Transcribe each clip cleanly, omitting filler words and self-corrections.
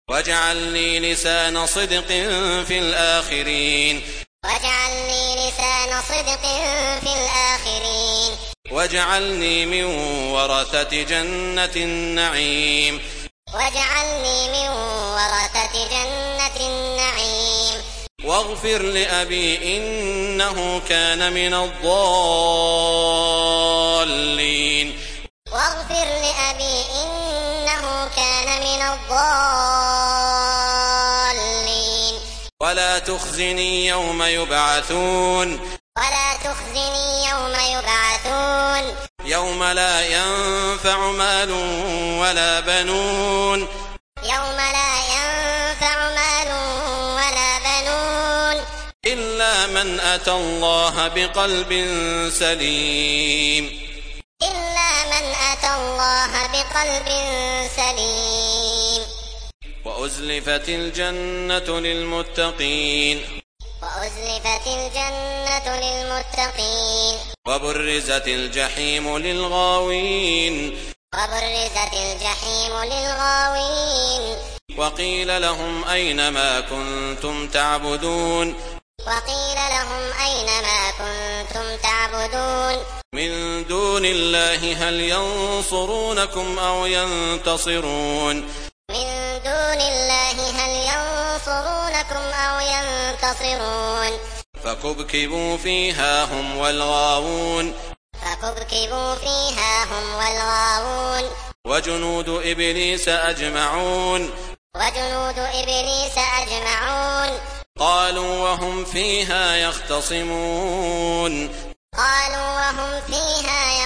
واجعل لي لسان صدق في الآخرين واجعلني لسان صدق في الآخرين واجعلني من ورثة جنة النعيم واجعلني من ورثة جنة النعيم واغفر لأبي إنه كان من الضالين واغفر لأبي إنه كان من الضالين ولا تخزني يوم يبعثون ولا تخزني يوم يبعثون يوم لا ينفع مال ولا بنون يوم لا ينفع مال ولا بنون إلا من أتى الله بقلب سليم إلا من أتى الله بقلب سليم وأزلفت الجنة للمتقين وأزلفت الجنة للمتقين وبرزت الجحيم للغاوين وبرزت الجحيم للغاوين وقيل لهم أين ما كنتم تعبدون وقيل لهم أين ما كنتم تعبدون من دون الله هل ينصرونكم أو ينتصرون من دون الله هل ينصرونكم أو ينتصرون فكبكبوا فيها هم والغاوون فكبكبوا فيها هم والغاوون وجنود إبليس أجمعون وجنود إبليس أجمعون قالوا وهم فيها يختصمون قالوا وهم فيها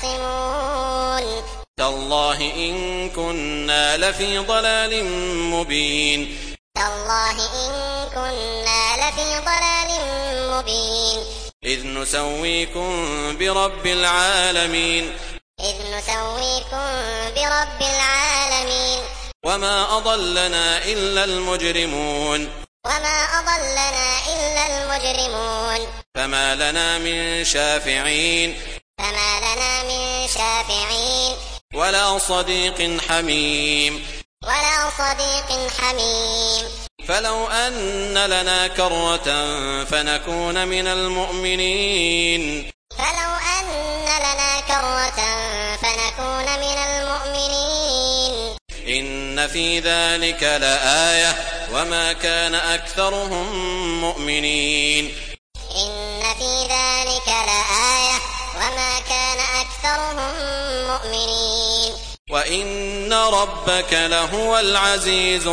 يختصمون تالله إن كنا لفي ضلال مبين تالله إن كنا لفي ضلال مبين إذ نسويكم برب العالمين إذ نسويكم برب العالمين وما أضلنا إلا المجرمون وما أضلنا إلا المجرمون فما لنا من شافعين فما لنا من شافعين ولا صديق حميم ولا صديق حميم فلو أن لنا كرة فنكون من المؤمنين فلو أن لنا كرة فنكون من المؤمنين إن في ذلك لآية وما كان أكثرهم مؤمنين إن في ذلك لآية وما كان أكثرهم مؤمنين وإن ربك لهو العزيز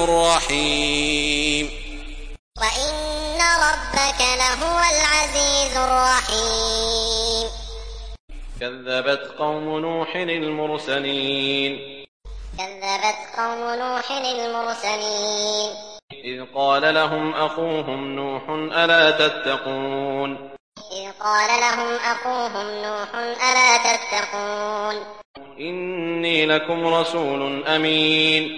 الرحيم وإن ربك لهو العزيز الرحيم كذبت قوم نوح المرسلين كذبت قوم نوح المرسلين إذ قال لهم أخوهم نوح ألا تتقون إذ قال لهم أخوهم نوح ألا تتقون إني لكم رسول أمين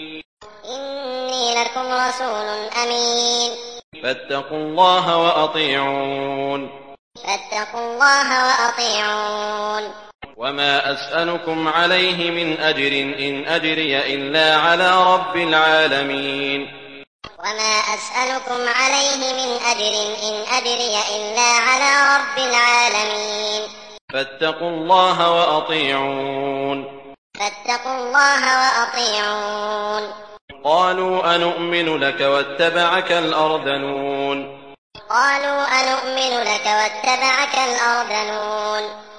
إني لكم رسول أمين فاتقوا الله وأطيعون فاتقوا الله وأطيعون وما أسألكم عليه من أجر إن أجري إلا على رب العالمين وما أسألكم عليه من أجر إن أجري إلا على رب العالمين فاتقوا الله وأطيعون فاتقوا الله وأطيعون قالوا أنؤمن لك واتبعك الأرذلون قالوا أنؤمن لك واتبعك الأرذلون